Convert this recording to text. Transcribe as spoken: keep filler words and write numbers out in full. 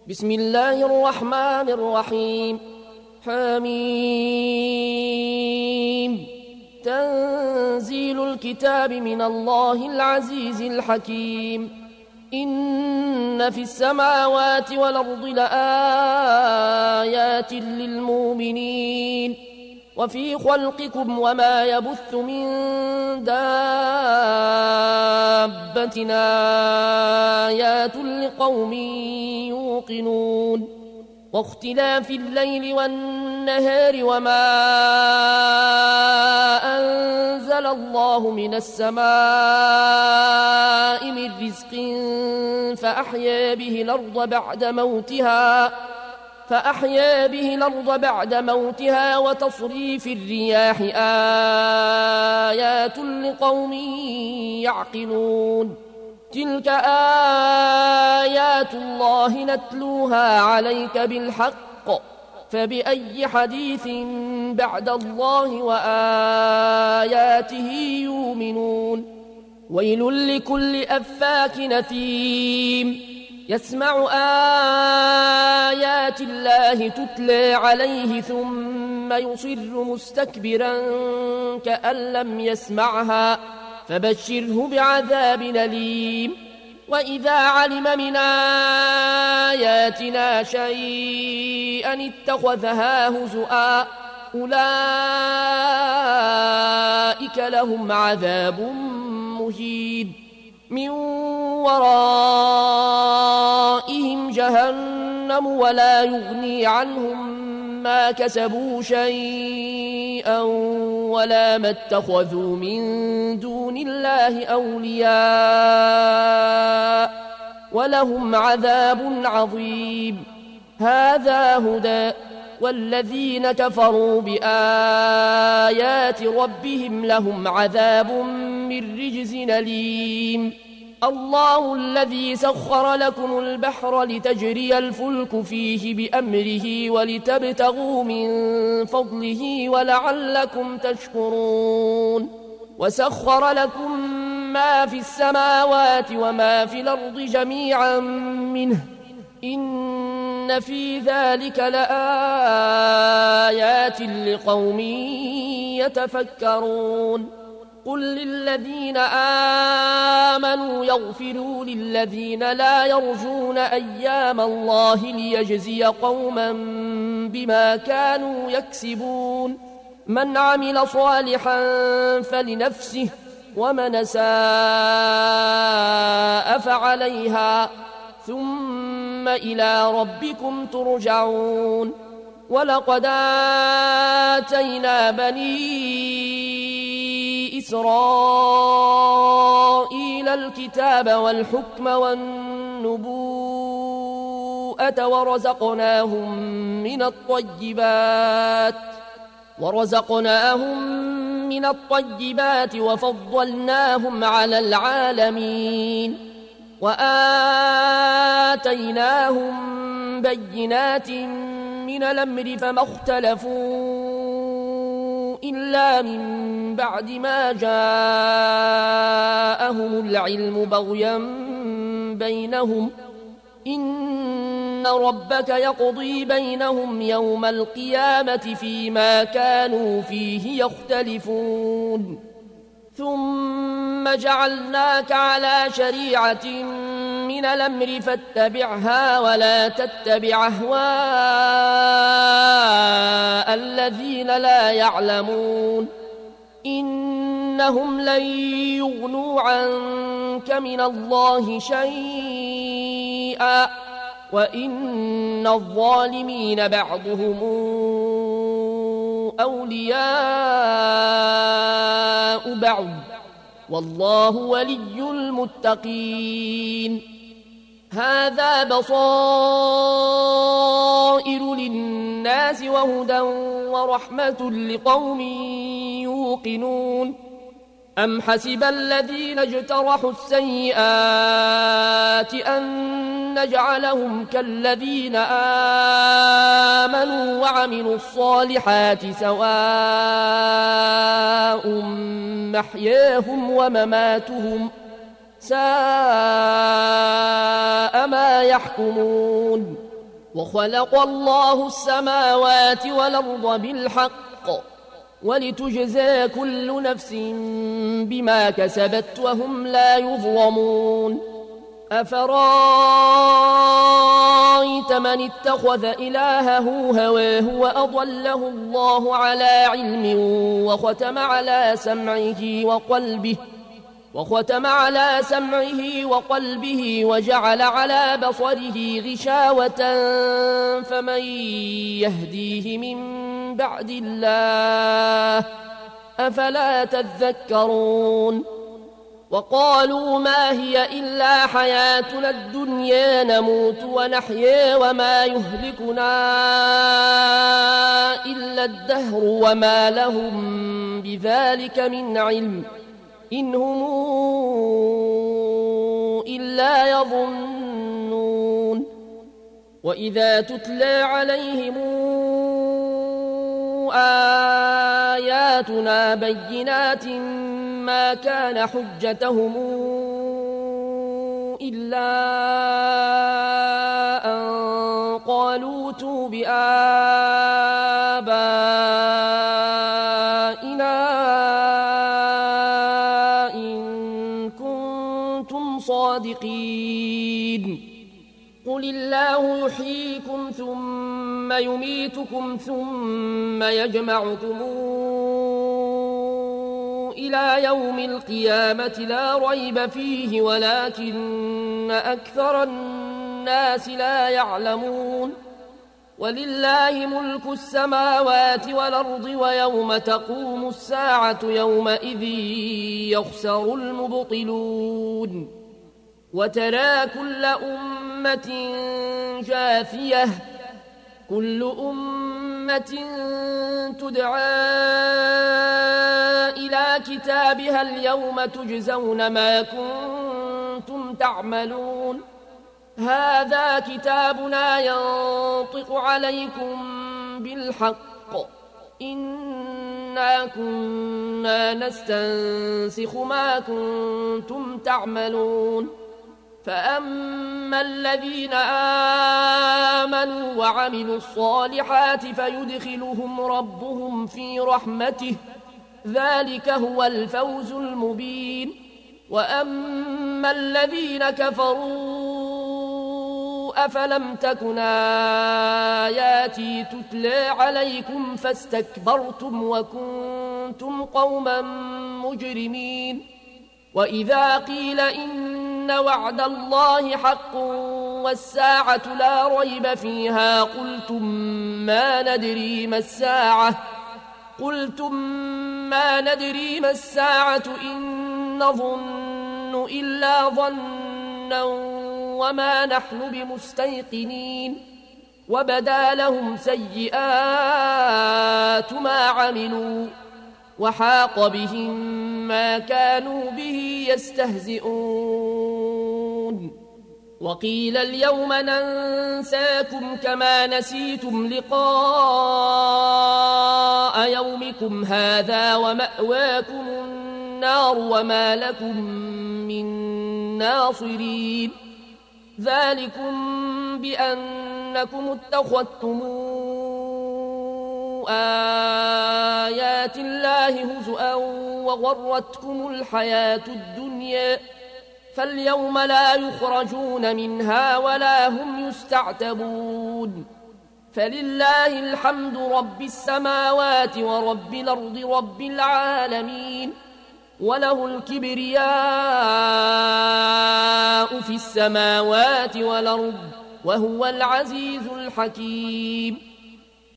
بسم الله الرحمن الرحيم. حميم. تنزيل الكتاب من الله العزيز الحكيم. إن في السماوات والأرض لآيات للمؤمنين وفي خلقكم وما يبث من دابة آيات لقوم يوقنون واختلاف الليل والنهار وما أنزل الله من السماء من رزق فأحيا به الأرض بعد موتها فأحيا به الأرض بعد موتها وتصريف الرياح آيات لقوم يعقلون. تلك آيات الله نتلوها عليك بالحق فبأي حديث بعد الله وآياته يؤمنون. ويل لكل أفاك نثيم يسمع آيات الله تتلى عليه ثم يصر مستكبرا كأن لم يسمعها فبشره بعذاب أليم. وإذا علم من آياتنا شيئا اتخذها هزؤا أولئك لهم عذاب مهين من ورائهم جهنم ولا يغني عنهم ما كسبوا شيئا ولا ما اتخذوا من دون الله أولياء ولهم عذاب عظيم. هذا هدى والذين كفروا بآيات ربهم لهم عذاب من رجز أليم. الله الذي سخر لكم البحر لتجري الفلك فيه بأمره ولتبتغوا من فضله ولعلكم تشكرون. وسخر لكم ما في السماوات وما في الأرض جميعا منه إن في ذلك لآيات لقوم يتفكرون. قل للذين آمنوا يغفروا للذين لا يرجون أيام الله ليجزي قوما بما كانوا يكسبون. من عمل صالحا فلنفسه ومن ساء فعليها ثم إلى ربكم ترجعون. ولقد آتينا بني إسرائيل الكتاب والحكم والنبوءة ورزقناهم من الطيبات ورزقناهم من الطيبات وفضلناهم على العالمين وآتيناهم بينات من الأمر فما اختلفوا إلا من بعد ما جاءهم العلم بغيا بينهم إن ربك يقضي بينهم يوم القيامة فيما كانوا فيه يختلفون. ثم جعلناك على شريعة من الأمر فاتبعها ولا تتبع أهواء الذين لا يعلمون إنهم لن يغنوا عنك من الله شيئا وإن الظالمين بعضهم أولياء بعض والله ولي المتقين. هذا بصائر للناس وهدى ورحمة لقوم يوقنون. أم حسب الذين اجترحوا السيئات أن نجعلهم كالذين آمنوا وعملوا الصالحات سواء محياهم ومماتهم ساء ما يحكمون. وخلق الله السماوات والأرض بالحق ولتجزى كل نفس بما كسبت وهم لا يظلمون أفرأيت من اتخذ إلهه هواه وأضله الله على علم وختم على سمعه وقلبه وختم على سمعه وقلبه وجعل على بصره غشاوة فمن يهديه من بعد الله أفلا تذكرون وقالوا ما هي إلا حياتنا الدنيا نموت ونحيا وما يهلكنا إلا الدهر وما لهم بذلك من علم إن هم إلا يظنون وإذا تتلى عليهم آياتنا بينات ما كان حجتهم إلا أن قالوا ائتوا بآبائنا إن كنتم صادقين قل الله يحييكم ثم يميتكم ثم يجمعكم إلى يوم القيامة لا ريب فيه ولكن أكثر الناس لا يعلمون ولله ملك السماوات والأرض ويوم تقوم الساعة يومئذ يخسر المبطلون وترى كل أمة جاثية كل أمة تدعى إلى كتابها اليوم تجزون ما كنتم تعملون هذا كتابنا ينطق عليكم بالحق إنا كنا نستنسخ ما كنتم تعملون فأما الذين آمنوا وعملوا الصالحات فيدخلهم ربهم في رحمته ذلك هو الفوز المبين وأما الذين كفروا أفلم تكن آياتي تتلى عليكم فاستكبرتم وكنتم قوما مجرمين وإذا قيل إن وعد الله حق والساعة لا ريب فيها قلتم ما ندري ما الساعة قلتم ما ندري ما الساعة إن نظن إلا ظنا وما نحن بمستيقنين وبدا لهم سيئات ما عملوا وحاق بهم ما كانوا به يستهزئون وقيل اليوم ننساكم كما نسيتم لقاء يومكم هذا ومأواكم النار وما لكم من ناصرين ذلكم بأنكم اتخذتم آيات الله هزؤا وغرتكم الحياة الدنيا فاليوم لا يخرجون منها ولا هم يستعتبون فلله الحمد رب السماوات ورب الأرض رب العالمين وله الكبرياء في السماوات والأرض وهو العزيز الحكيم